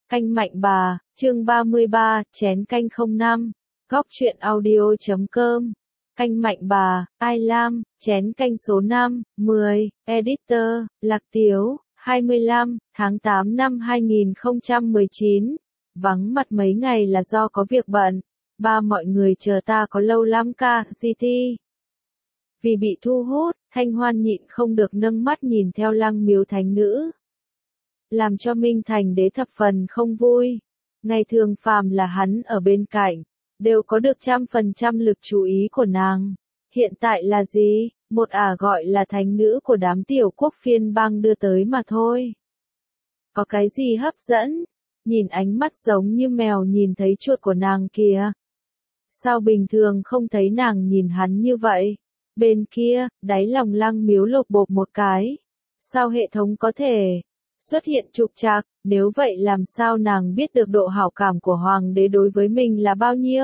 Canh Mạnh Bà, chương 33, chén canh 05, góc truyện audio.com. Canh Mạnh Bà, Ai Lam, chén canh số 5, 10, editor, Lạc Tiếu, 25, tháng 8 năm 2019. Vắng mặt mấy ngày là do có việc bận. Ba mọi người chờ ta có lâu lắm ca, GT. Vì bị thu hút, Thanh Hoan nhịn không được nâng mắt nhìn theo Lăng Miếu thánh nữ. Làm cho Minh Thành Đế thập phần không vui. Ngày thường phàm là hắn ở bên cạnh, đều có được 100% lực chú ý của nàng. Hiện tại là gì? Một gọi là thánh nữ của đám tiểu quốc phiên bang đưa tới mà thôi. Có cái gì hấp dẫn? Nhìn ánh mắt giống như mèo nhìn thấy chuột của nàng kìa. Sao bình thường không thấy nàng nhìn hắn như vậy? Bên kia, đáy lòng Lăng Miếu lột bột một cái. Sao hệ thống có thể xuất hiện trục trặc? Nếu vậy làm sao nàng biết được độ hảo cảm của hoàng đế đối với mình là bao nhiêu?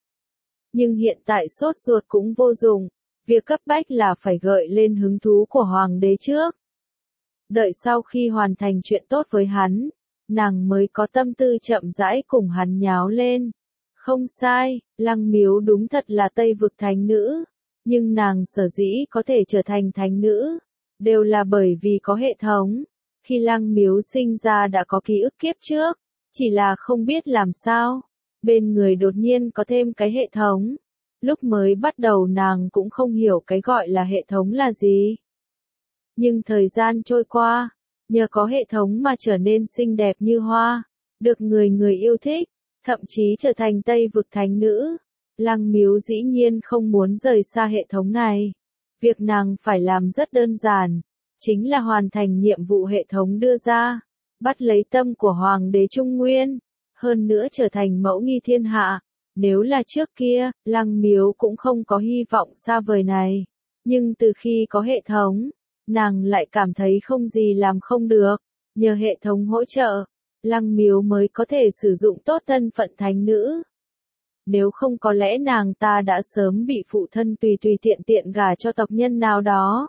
Nhưng hiện tại sốt ruột cũng vô dụng. Việc cấp bách là phải gợi lên hứng thú của hoàng đế trước. Đợi sau khi hoàn thành chuyện tốt với hắn, nàng mới có tâm tư chậm rãi cùng hắn nháo lên. Không sai, Lăng Miếu đúng thật là Tây vực thánh nữ. Nhưng nàng sở dĩ có thể trở thành thánh nữ, đều là bởi vì có hệ thống. Khi Lăng Miếu sinh ra đã có ký ức kiếp trước, chỉ là không biết làm sao. Bên người đột nhiên có thêm cái hệ thống. Lúc mới bắt đầu nàng cũng không hiểu cái gọi là hệ thống là gì. Nhưng thời gian trôi qua, nhờ có hệ thống mà trở nên xinh đẹp như hoa, được người người yêu thích, thậm chí trở thành Tây vực thánh nữ. Lăng Miếu dĩ nhiên không muốn rời xa hệ thống này. Việc nàng phải làm rất đơn giản, chính là hoàn thành nhiệm vụ hệ thống đưa ra, bắt lấy tâm của Hoàng đế Trung Nguyên, hơn nữa trở thành mẫu nghi thiên hạ. Nếu là trước kia, Lăng Miếu cũng không có hy vọng xa vời này. Nhưng từ khi có hệ thống, nàng lại cảm thấy không gì làm không được. Nhờ hệ thống hỗ trợ, Lăng Miếu mới có thể sử dụng tốt thân phận thánh nữ. Nếu không có lẽ nàng ta đã sớm bị phụ thân tùy tiện tiện gả cho tộc nhân nào đó.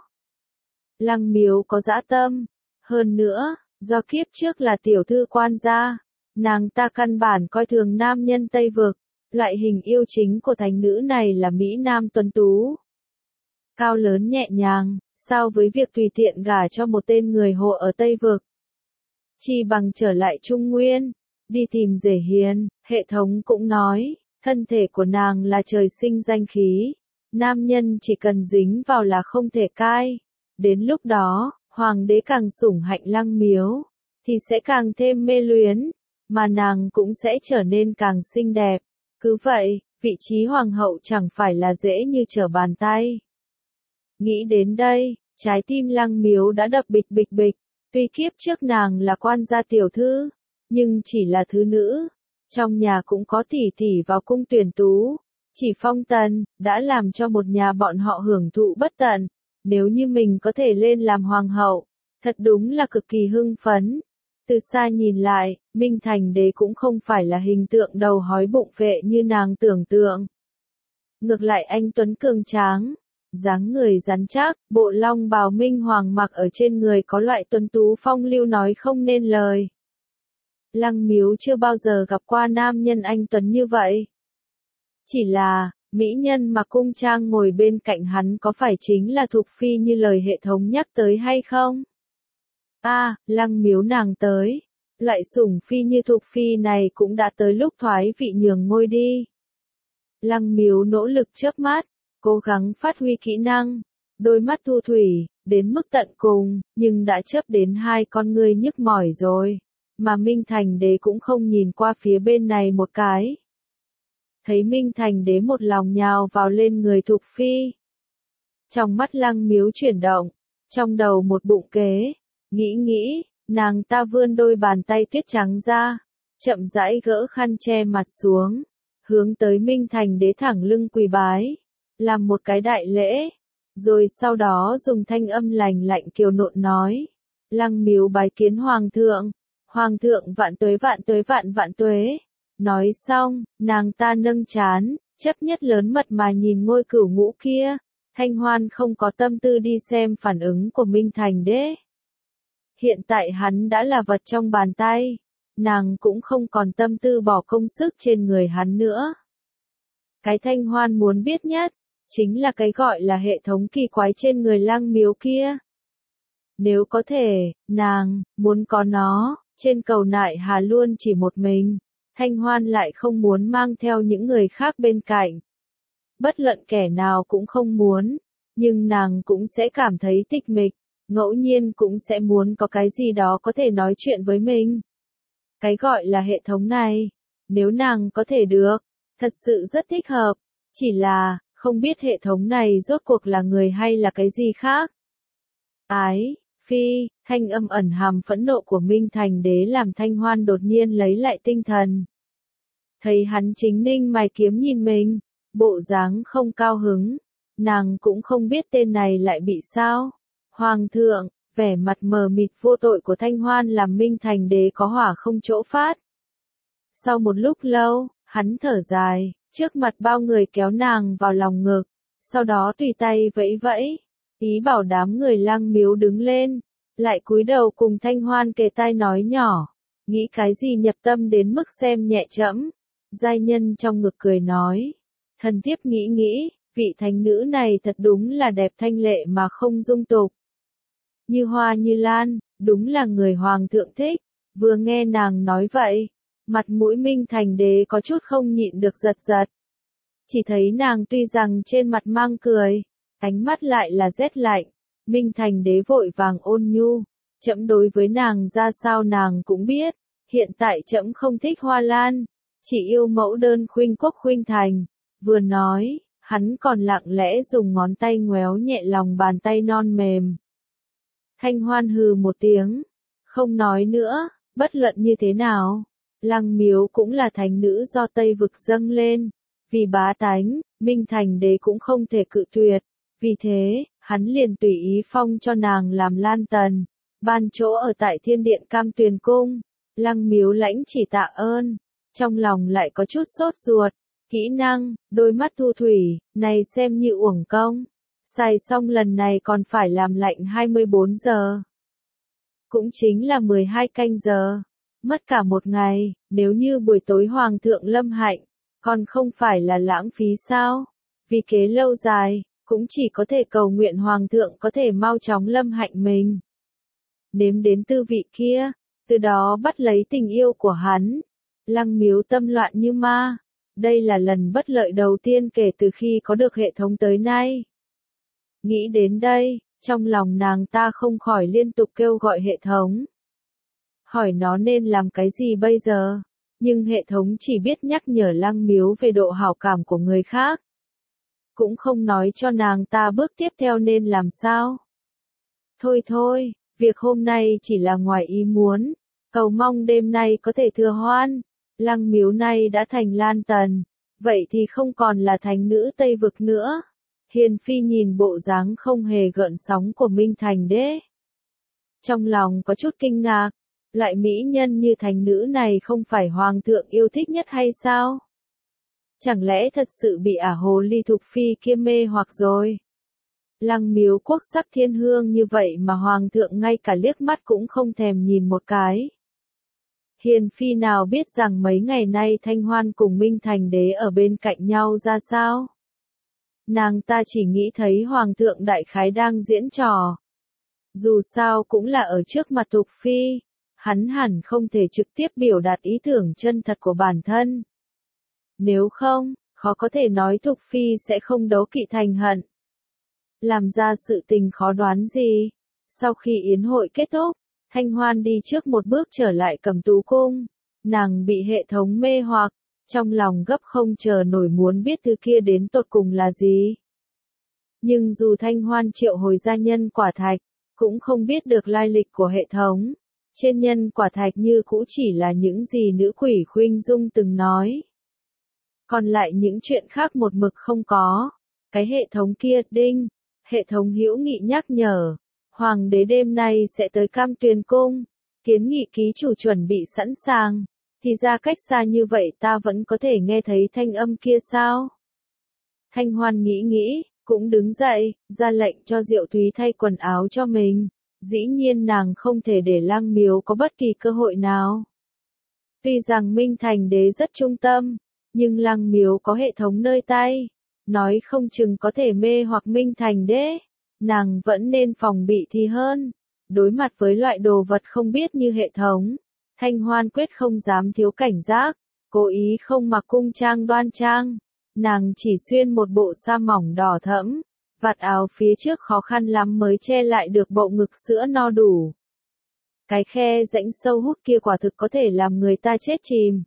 Lăng Miếu có dã tâm. Hơn nữa, do kiếp trước là tiểu thư quan gia, nàng ta căn bản coi thường nam nhân Tây vực. Loại hình yêu chính của thánh nữ này là Mỹ Nam tuấn tú, cao lớn nhẹ nhàng, so với việc tùy tiện gả cho một tên người Hồ ở Tây vực. Chi bằng trở lại Trung Nguyên, đi tìm rể hiền. Hệ thống cũng nói, thân thể của nàng là trời sinh danh khí, nam nhân chỉ cần dính vào là không thể cai. Đến lúc đó, hoàng đế càng sủng hạnh Lăng Miếu, thì sẽ càng thêm mê luyến, mà nàng cũng sẽ trở nên càng xinh đẹp. Cứ vậy, vị trí hoàng hậu chẳng phải là dễ như trở bàn tay. Nghĩ đến đây, trái tim Lăng Miếu đã đập bịch bịch bịch. Tuy kiếp trước nàng là quan gia tiểu thư, nhưng chỉ là thứ nữ. Trong nhà cũng có tỷ vào cung tuyển tú. Chỉ phong tần, đã làm cho một nhà bọn họ hưởng thụ bất tận. Nếu như mình có thể lên làm hoàng hậu, thật đúng là cực kỳ hưng phấn. Từ xa nhìn lại, Minh Thành Đế cũng không phải là hình tượng đầu hói bụng phệ như nàng tưởng tượng. Ngược lại anh tuấn cường tráng, dáng người rắn chắc, bộ long bào minh hoàng mặc ở trên người có loại tuấn tú phong lưu nói không nên lời. Lăng Miếu chưa bao giờ gặp qua nam nhân anh tuấn như vậy. Chỉ là, mỹ nhân mà cung trang ngồi bên cạnh hắn có phải chính là Thục Phi như lời hệ thống nhắc tới hay không? Lăng Miếu nàng tới. Loại sủng phi như Thục Phi này cũng đã tới lúc thoái vị nhường ngôi đi. Lăng Miếu nỗ lực chớp mắt, cố gắng phát huy kỹ năng, đôi mắt thu thủy, đến mức tận cùng, nhưng đã chớp đến hai con ngươi nhức mỏi rồi. Mà Minh Thành Đế cũng không nhìn qua phía bên này một cái. Thấy Minh Thành Đế một lòng nhào vào lên người Thục Phi. Trong mắt Lăng Miếu chuyển động, trong đầu một bụng kế, nghĩ, nàng ta vươn đôi bàn tay tuyết trắng ra, chậm rãi gỡ khăn che mặt xuống, hướng tới Minh Thành Đế thẳng lưng quỳ bái, làm một cái đại lễ, rồi sau đó dùng thanh âm lành lạnh kiều nộn nói, Lăng Miếu bái kiến hoàng thượng vạn tuế vạn tuế. Nói xong, nàng ta nâng trán, chấp nhất lớn mật mà nhìn ngôi cửu ngũ kia. Thanh Hoan không có tâm tư đi xem phản ứng của Minh Thành Đế. Hiện tại hắn đã là vật trong bàn tay. nàng cũng không còn tâm tư bỏ công sức trên người hắn nữa. Cái Thanh Hoan muốn biết nhất, chính là cái gọi là hệ thống kỳ quái trên người Lăng Miếu kia. Nếu có thể, nàng muốn có nó, trên cầu nại hà luôn chỉ một mình, Thanh Hoan lại không muốn mang theo những người khác bên cạnh. Bất luận kẻ nào cũng không muốn, nhưng nàng cũng sẽ cảm thấy tịch mịch, ngẫu nhiên cũng sẽ muốn có cái gì đó có thể nói chuyện với mình. Cái gọi là hệ thống này, nếu nàng có thể được, thật sự rất thích hợp, chỉ là, không biết hệ thống này rốt cuộc là người hay là cái gì khác. Ái, phi, thanh âm ẩn hàm phẫn nộ của Minh Thành Đế làm Thanh Hoan đột nhiên lấy lại tinh thần. Thấy hắn chính ninh mày kiếm nhìn mình, bộ dáng không cao hứng, nàng cũng không biết tên này lại bị sao. Hoàng thượng, vẻ mặt mờ mịt vô tội của Thanh Hoan làm Minh Thành Đế có hỏa không chỗ phát. Sau một lúc lâu, hắn thở dài, trước mặt bao người kéo nàng vào lòng ngực, sau đó tùy tay vẫy vẫy, ý bảo đám người Lăng Miếu đứng lên, lại cúi đầu cùng Thanh Hoan kề tai nói nhỏ, nghĩ cái gì nhập tâm đến mức xem nhẹ trẫm. Giai nhân trong ngực cười nói, thần thiếp nghĩ, vị thánh nữ này thật đúng là đẹp thanh lệ mà không dung tục. Như hoa như lan, đúng là người hoàng thượng thích. Vừa nghe nàng nói vậy, mặt mũi Minh Thành Đế có chút không nhịn được giật giật. Chỉ thấy nàng tuy rằng trên mặt mang cười, ánh mắt lại là rét lạnh. Minh Thành Đế vội vàng ôn nhu, trẫm đối với nàng ra sao nàng cũng biết, hiện tại trẫm không thích hoa lan, chỉ yêu mẫu đơn khuynh quốc khuynh thành. Vừa nói, hắn còn lặng lẽ dùng ngón tay ngoéo nhẹ lòng bàn tay non mềm. Thanh Hoan hừ một tiếng, không nói nữa, bất luận như thế nào, Lăng Miếu cũng là thánh nữ do Tây vực dâng lên, vì bá tánh, Minh Thành Đế cũng không thể cự tuyệt, vì thế, hắn liền tùy ý phong cho nàng làm lan tần, ban chỗ ở tại Thiên Điện Cam Tuyền Cung. Lăng Miếu lãnh chỉ tạ ơn, trong lòng lại có chút sốt ruột, kỹ năng, đôi mắt thu thủy, này xem như uổng công. Xài xong lần này còn phải làm lạnh 24 giờ. Cũng chính là 12 canh giờ. Mất cả một ngày, nếu như buổi tối Hoàng thượng lâm hạnh, còn không phải là lãng phí sao? Vì kế lâu dài, cũng chỉ có thể cầu nguyện Hoàng thượng có thể mau chóng lâm hạnh mình. Nếm đến tư vị kia, từ đó bắt lấy tình yêu của hắn. Lăng Miếu tâm loạn như ma. Đây là lần bất lợi đầu tiên kể từ khi có được hệ thống tới nay. Nghĩ đến đây, trong lòng nàng ta không khỏi liên tục kêu gọi hệ thống. Hỏi nó nên làm cái gì bây giờ, nhưng hệ thống chỉ biết nhắc nhở Lăng Miếu về độ hảo cảm của người khác. Cũng không nói cho nàng ta bước tiếp theo nên làm sao. Thôi, việc hôm nay chỉ là ngoài ý muốn, cầu mong đêm nay có thể thừa hoan. Lăng Miếu này đã thành lan tần, vậy thì không còn là thánh nữ Tây vực nữa. Hiền Phi nhìn bộ dáng không hề gợn sóng của Minh Thành Đế. Trong lòng có chút kinh ngạc, loại mỹ nhân như thánh nữ này không phải hoàng thượng yêu thích nhất hay sao? Chẳng lẽ thật sự bị ả hồ ly Thục Phi kia mê hoặc rồi? Lăng Miếu quốc sắc thiên hương như vậy mà hoàng thượng ngay cả liếc mắt cũng không thèm nhìn một cái. Hiền Phi nào biết rằng mấy ngày nay Thanh Hoan cùng Minh Thành Đế ở bên cạnh nhau ra sao? Nàng ta chỉ nghĩ thấy Hoàng thượng đại khái đang diễn trò. Dù sao cũng là ở trước mặt Thục Phi, hắn hẳn không thể trực tiếp biểu đạt ý tưởng chân thật của bản thân. Nếu không, khó có thể nói Thục Phi sẽ không đấu kỵ thành hận. Làm ra sự tình khó đoán gì. Sau khi yến hội kết thúc, Thanh Hoan đi trước một bước trở lại Cẩm Tú Cung. Nàng bị hệ thống mê hoặc, trong lòng gấp không chờ nổi muốn biết thứ kia đến tột cùng là gì. Nhưng dù Thanh Hoan triệu hồi ra nhân quả thạch, cũng không biết được lai lịch của hệ thống. Trên nhân quả thạch như cũ chỉ là những gì nữ quỷ Khuynh Dung từng nói. Còn lại những chuyện khác một mực không có. Cái hệ thống kia, đinh, hệ thống hữu nghị nhắc nhở. Hoàng đế đêm nay sẽ tới Cam Tuyền Cung. Kiến nghị ký chủ chuẩn bị sẵn sàng. Thì ra cách xa như vậy ta vẫn có thể nghe thấy thanh âm kia sao? Thanh Hoan nghĩ, cũng đứng dậy, ra lệnh cho Diệu Thúy thay quần áo cho mình. Dĩ nhiên nàng không thể để Lăng Miếu có bất kỳ cơ hội nào. Tuy rằng Minh Thành Đế rất trung tâm, nhưng Lăng Miếu có hệ thống nơi tay, nói không chừng có thể mê hoặc Minh Thành Đế, nàng vẫn nên phòng bị thì hơn. Đối mặt với loại đồ vật không biết như hệ thống, Thanh Hoan quyết không dám thiếu cảnh giác, cố ý không mặc cung trang đoan trang, nàng chỉ xuyên một bộ sa mỏng đỏ thẫm, vạt áo phía trước khó khăn lắm mới che lại được bộ ngực sữa no đủ. Cái khe rãnh sâu hút kia quả thực có thể làm người ta chết chìm.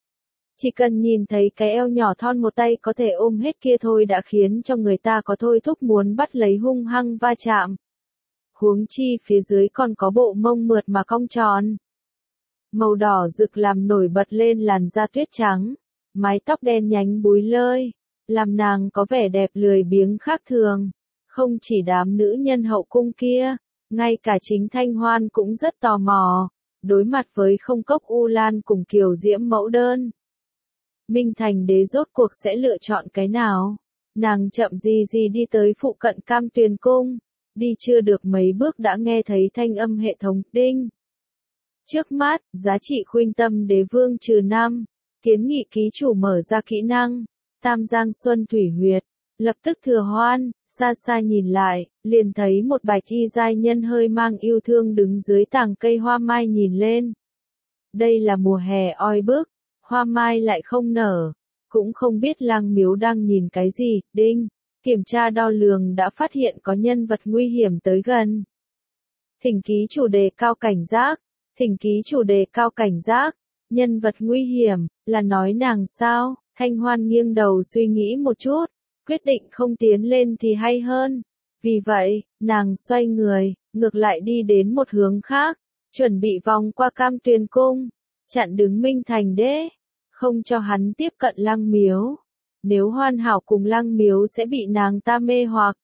Chỉ cần nhìn thấy cái eo nhỏ thon một tay có thể ôm hết kia thôi đã khiến cho người ta có thôi thúc muốn bắt lấy hung hăng va chạm. Huống chi phía dưới còn có bộ mông mượt mà cong tròn. Màu đỏ rực làm nổi bật lên làn da tuyết trắng, mái tóc đen nhánh búi lơi, làm nàng có vẻ đẹp lười biếng khác thường. Không chỉ đám nữ nhân hậu cung kia, ngay cả chính Thanh Hoan cũng rất tò mò, đối mặt với không cốc U Lan cùng kiều diễm mẫu đơn. Minh Thành Đế rốt cuộc sẽ lựa chọn cái nào? Nàng chậm gì gì đi tới phụ cận Cam Tuyền Cung, đi chưa được mấy bước đã nghe thấy thanh âm hệ thống đinh. Trước mắt, giá trị khuynh tâm đế vương trừ 5, kiến nghị ký chủ mở ra kỹ năng, Tam Giang Xuân Thủy Huyệt, lập tức Thừa Hoan, xa xa nhìn lại, liền thấy một bạch y giai nhân hơi mang yêu thương đứng dưới tàng cây hoa mai nhìn lên. Đây là mùa hè oi bức, hoa mai lại không nở, cũng không biết Lăng Miếu đang nhìn cái gì, đinh, kiểm tra đo lường đã phát hiện có nhân vật nguy hiểm tới gần. Thỉnh ký chủ đề cao cảnh giác, thỉnh ký chủ đề cao cảnh giác, nhân vật nguy hiểm, là nói nàng sao? Thanh Hoan nghiêng đầu suy nghĩ một chút, quyết định không tiến lên thì hay hơn. Vì vậy, nàng xoay người, ngược lại đi đến một hướng khác, chuẩn bị vòng qua Cam Tuyền Cung, chặn đứng Minh Thành Đế, không cho hắn tiếp cận Lăng Miếu. Nếu hoàn hảo cùng Lăng Miếu sẽ bị nàng ta mê hoặc.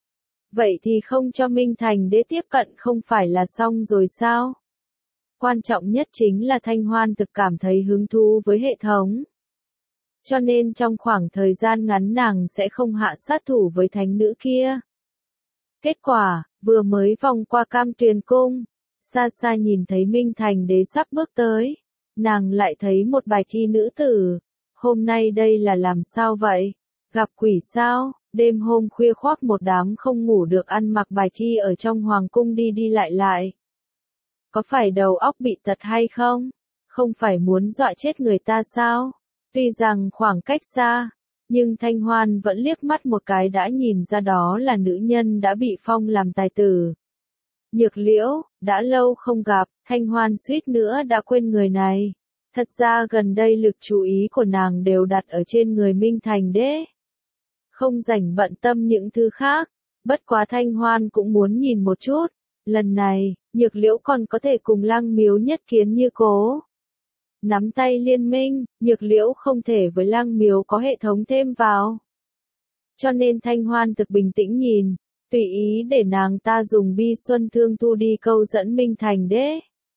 Vậy thì không cho Minh Thành Đế tiếp cận không phải là xong rồi sao? Quan trọng nhất chính là Thanh Hoan thực cảm thấy hứng thú với hệ thống. Cho nên trong khoảng thời gian ngắn nàng sẽ không hạ sát thủ với thánh nữ kia. Kết quả, vừa mới vòng qua Cam Tuyền Cung, xa xa nhìn thấy Minh Thành Đế sắp bước tới, nàng lại thấy một bạch y nữ tử. Hôm nay đây là làm sao vậy? Gặp quỷ sao? Đêm hôm khuya khoác một đám không ngủ được ăn mặc bạch y ở trong hoàng cung đi đi lại lại. Có phải đầu óc bị tật hay không? Không phải muốn dọa chết người ta sao? Tuy rằng khoảng cách xa, nhưng Thanh Hoan vẫn liếc mắt một cái đã nhìn ra đó là nữ nhân đã bị phong làm tài tử. Nhược Liễu, đã lâu không gặp, Thanh Hoan suýt nữa đã quên người này. Thật ra gần đây lực chú ý của nàng đều đặt ở trên người Minh Thành Đế. Không rảnh bận tâm những thứ khác, bất quá Thanh Hoan cũng muốn nhìn một chút. Lần này, Nhược Liễu còn có thể cùng Lăng Miếu nhất kiến như cố. Nắm tay liên minh, Nhược Liễu không thể với Lăng Miếu có hệ thống thêm vào. Cho nên Thanh Hoan thực bình tĩnh nhìn, tùy ý để nàng ta dùng bi xuân thương thu đi câu dẫn Minh Thành Đế.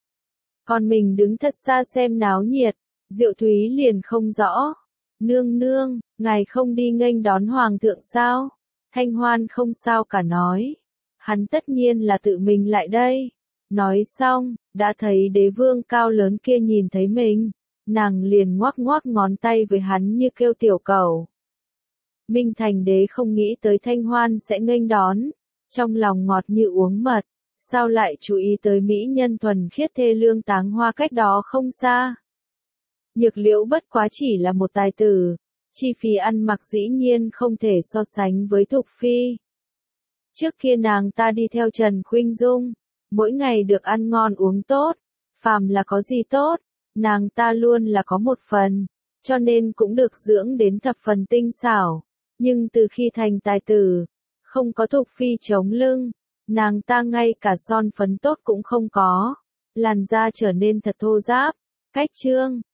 Còn mình đứng thật xa xem náo nhiệt, Diệu Thúy liền không rõ. Nương nương, ngài không đi nghênh đón hoàng thượng sao? Thanh Hoan không sao cả nói. Hắn tất nhiên là tự mình lại đây. Nói xong, đã thấy đế vương cao lớn kia nhìn thấy mình, nàng liền ngoắc ngoắc ngón tay với hắn như kêu tiểu cẩu. Minh Thành Đế không nghĩ tới Thanh Hoan sẽ nghênh đón, trong lòng ngọt như uống mật, sao lại chú ý tới mỹ nhân thuần khiết thê lương táng hoa cách đó không xa. Nhược Liễu bất quá chỉ là một tài tử, chi phí ăn mặc dĩ nhiên không thể so sánh với Thục Phi. Trước kia nàng ta đi theo Trần Khuynh Dung, mỗi ngày được ăn ngon uống tốt, phàm là có gì tốt, nàng ta luôn là có một phần, cho nên cũng được dưỡng đến thập phần tinh xảo. Nhưng từ khi thành tài tử, không có Thục Phi chống lưng, nàng ta ngay cả son phấn tốt cũng không có, làn da trở nên thật thô ráp, cách trương,